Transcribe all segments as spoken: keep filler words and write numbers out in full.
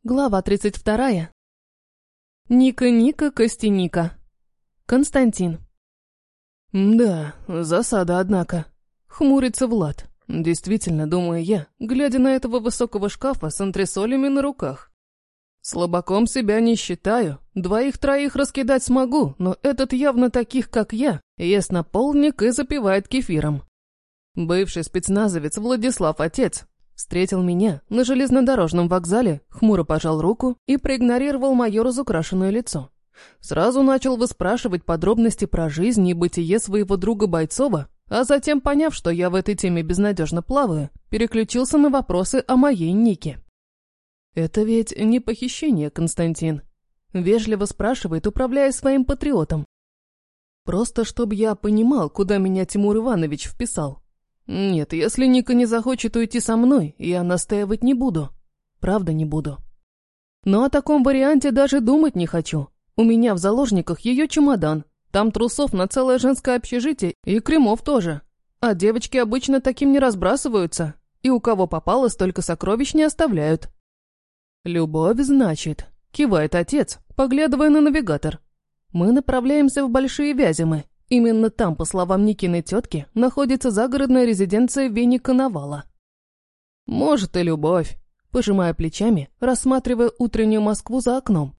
Глава тридцать вторая. Ника-Ника Костяника. Константин. Да, засада, однако. Хмурится Влад. Действительно, думаю я, глядя на этого высокого шкафа с антресолями на руках. Слабаком себя не считаю, двоих-троих раскидать смогу, но этот явно таких, как я, ест на полдник и запивает кефиром. Бывший спецназовец Владислав Отец встретил меня на железнодорожном вокзале, хмуро пожал руку и проигнорировал мое разукрашенное лицо. Сразу начал выспрашивать подробности про жизнь и бытие своего друга Бойцова, а затем, поняв, что я в этой теме безнадежно плаваю, переключился на вопросы о моей Нике. «Это ведь не похищение, Константин?» Вежливо спрашивает, управляя своим патриотом. «Просто чтобы я понимал, куда меня Тимур Иванович вписал. Нет, если Ника не захочет уйти со мной, я настаивать не буду. Правда, не буду. Но о таком варианте даже думать не хочу. У меня в заложниках ее чемодан. Там трусов на целое женское общежитие и кремов тоже. А девочки обычно таким не разбрасываются. И у кого попало, столько сокровищ не оставляют. «Любовь, значит», — кивает отец, поглядывая на навигатор. «Мы направляемся в Большие Вяземы. Именно там, по словам Никиной тетки, находится загородная резиденция Вени Коновала». «Может, и любовь», — пожимая плечами, рассматривая утреннюю Москву за окном.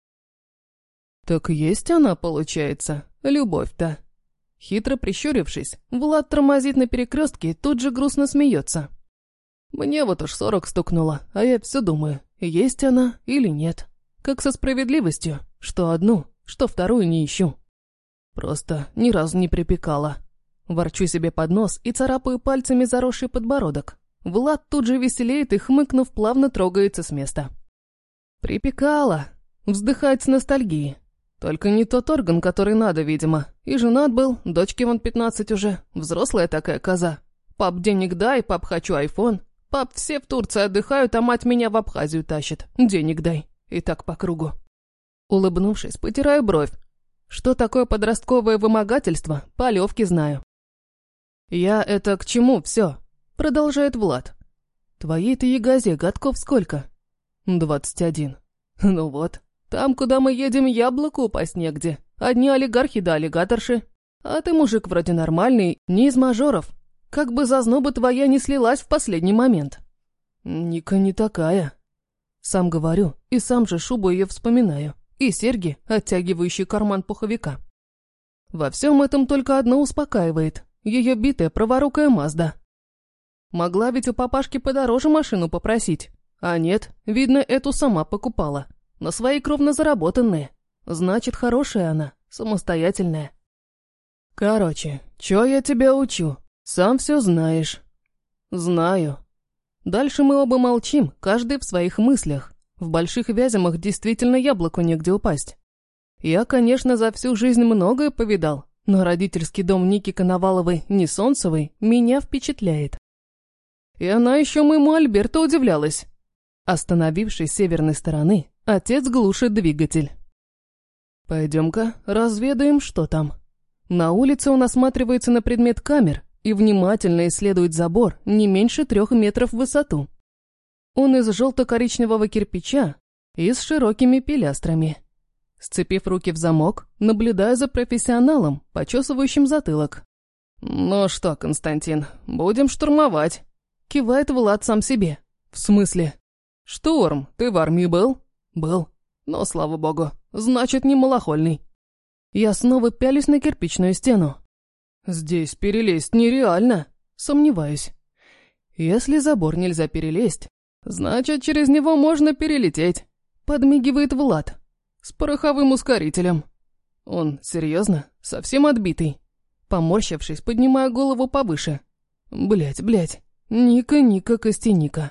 «Так есть она, получается, любовь-то». Хитро прищурившись, Влад тормозит на перекрестке и тут же грустно смеется. «Мне вот уж сорок стукнуло, а я все думаю, есть она или нет. Как со справедливостью, что одну, что вторую не ищу. Просто ни разу не припекала». Ворчу себе под нос и царапаю пальцами заросший подбородок. Влад тут же веселеет и, хмыкнув, плавно трогается с места. «Припекала», вздыхает с ностальгией. «Только не тот орган, который надо, видимо. И женат был, дочке вон пятнадцать уже, взрослая такая коза. Пап, денег дай, пап, хочу айфон. Пап, все в Турции отдыхают, а мать меня в Абхазию тащит. Денег дай». И так по кругу. Улыбнувшись, потираю бровь. Что такое подростковое вымогательство, по Левке знаю. «Я это к чему все?» — продолжает Влад. «Твоей-то ягозе годков сколько?» «Двадцать один». «Ну вот, там, куда мы едем, яблоку упасть негде. Одни олигархи да аллигаторши. А ты мужик вроде нормальный, не из мажоров. Как бы зазноба твоя не слилась в последний момент». «Ника не такая». Сам говорю, и сам же шубу ее вспоминаю. И серьги, оттягивающие карман пуховика. Во всем этом только одно успокаивает. Ее битая праворукая Мазда. Могла ведь у папашки подороже машину попросить. А нет, видно, эту сама покупала. На свои кровно заработанные. Значит, хорошая она, самостоятельная. Короче, чё я тебя учу? Сам все знаешь. Знаю. Дальше мы оба молчим, каждый в своих мыслях. В Больших Вяземах действительно яблоку негде упасть. Я, конечно, за всю жизнь многое повидал, но родительский дом Ники Коноваловой Несолнцевой меня впечатляет. И она еще моему Альберту удивлялась. Остановившись с северной стороны, отец глушит двигатель. «Пойдем-ка разведаем, что там». На улице он осматривается на предмет камер и внимательно исследует забор не меньше трех метров в высоту. Он из желто-коричневого кирпича и с широкими пилястрами. Сцепив руки в замок, наблюдаю за профессионалом, почесывающим затылок. «Ну что, Константин, будем штурмовать», — кивает Влад сам себе. «В смысле?» «Штурм, ты в армии был?» «Был. Но, слава богу, значит, не малохольный». Я снова пялюсь на кирпичную стену. «Здесь перелезть нереально», — сомневаюсь. «Если забор нельзя перелезть, значит, через него можно перелететь», — подмигивает Влад. «С пороховым ускорителем». Он, серьезно, совсем отбитый. Поморщившись, поднимаю голову повыше. Блять, блять, Ника-Ника Костяника.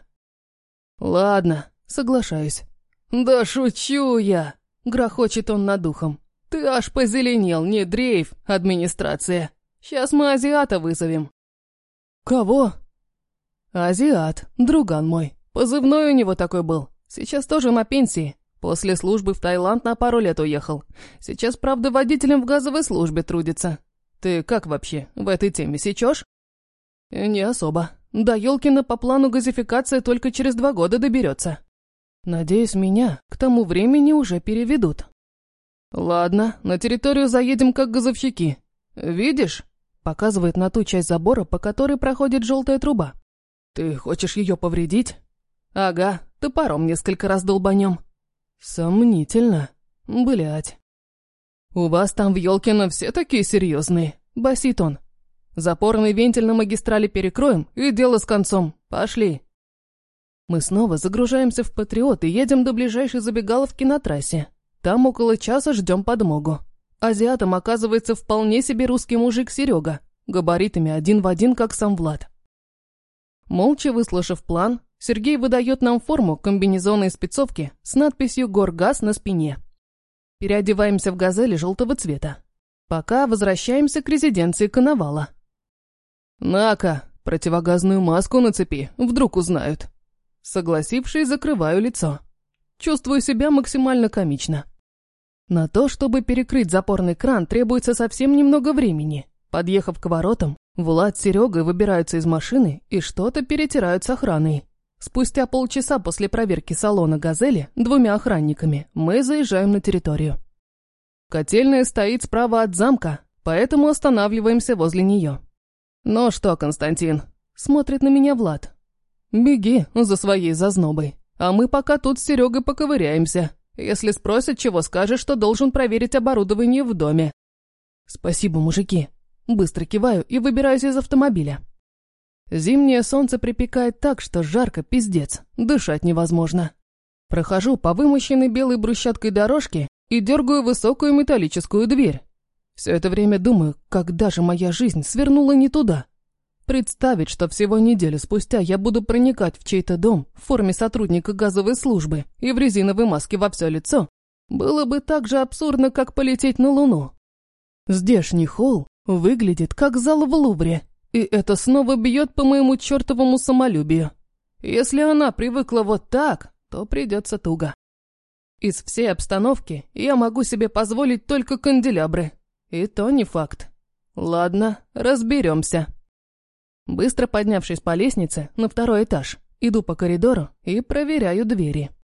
«Ладно, соглашаюсь». «Да шучу я», — грохочет он над ухом. «Ты аж позеленел, не дрейф, администрация. Сейчас мы азиата вызовем». «Кого?» «Азиат, друган мой. Позывной у него такой был. Сейчас тоже на пенсии. После службы в Таиланд на пару лет уехал. Сейчас, правда, водителем в газовой службе трудится. Ты как вообще, в этой теме сечешь?» «Не особо. До Ёлкина по плану газификация только через два года доберется». Надеюсь, меня к тому времени уже переведут. Ладно, на территорию заедем как газовщики. Видишь? Показывает на ту часть забора, по которой проходит желтая труба. Ты хочешь ее повредить? Ага, топором несколько раз долбанем. Сомнительно. Блядь. У вас там в Ёлкино все такие серьезные, басит он. Запорный вентиль на магистрали перекроем, и дело с концом. Пошли. Мы снова загружаемся в Патриот и едем до ближайшей забегаловки на трассе. Там около часа ждем подмогу. Азиатом оказывается вполне себе русский мужик Серега, габаритами один в один, как сам Влад. Молча выслушав план, Сергей выдает нам форму комбинезонной спецовки с надписью «Горгаз» на спине. Переодеваемся в «Газели» желтого цвета. Пока возвращаемся к резиденции Коновала. «На-ка, противогазную маску нацепи, вдруг узнают». Согласившись, закрываю лицо. Чувствую себя максимально комично. На то, чтобы перекрыть запорный кран, требуется совсем немного времени. Подъехав к воротам, Влад с Серегой выбираются из машины и что-то перетирают с охраной. Спустя полчаса после проверки салона «Газели» двумя охранниками мы заезжаем на территорию. Котельная стоит справа от замка, поэтому останавливаемся возле нее. «Ну что, Константин?» – смотрит на меня Влад. «Беги за своей зазнобой, а мы пока тут с Серегой поковыряемся. Если спросят, чего скажешь, что должен проверить оборудование в доме». «Спасибо, мужики». Быстро киваю и выбираюсь из автомобиля. Зимнее солнце припекает так, что жарко пиздец, дышать невозможно. Прохожу по вымощенной белой брусчаткой дорожке и дергаю высокую металлическую дверь. Все это время думаю, когда же моя жизнь свернула не туда. Представить, что всего неделю спустя я буду проникать в чей-то дом в форме сотрудника газовой службы и в резиновой маске во все лицо, было бы так же абсурдно, как полететь на Луну. Здешний холл выглядит как зал в Лувре, и это снова бьет по моему чертовому самолюбию. Если она привыкла вот так, то придется туго. Из всей обстановки я могу себе позволить только канделябры. И то не факт. Ладно, разберемся. Быстро поднявшись по лестнице на второй этаж, иду по коридору и проверяю двери.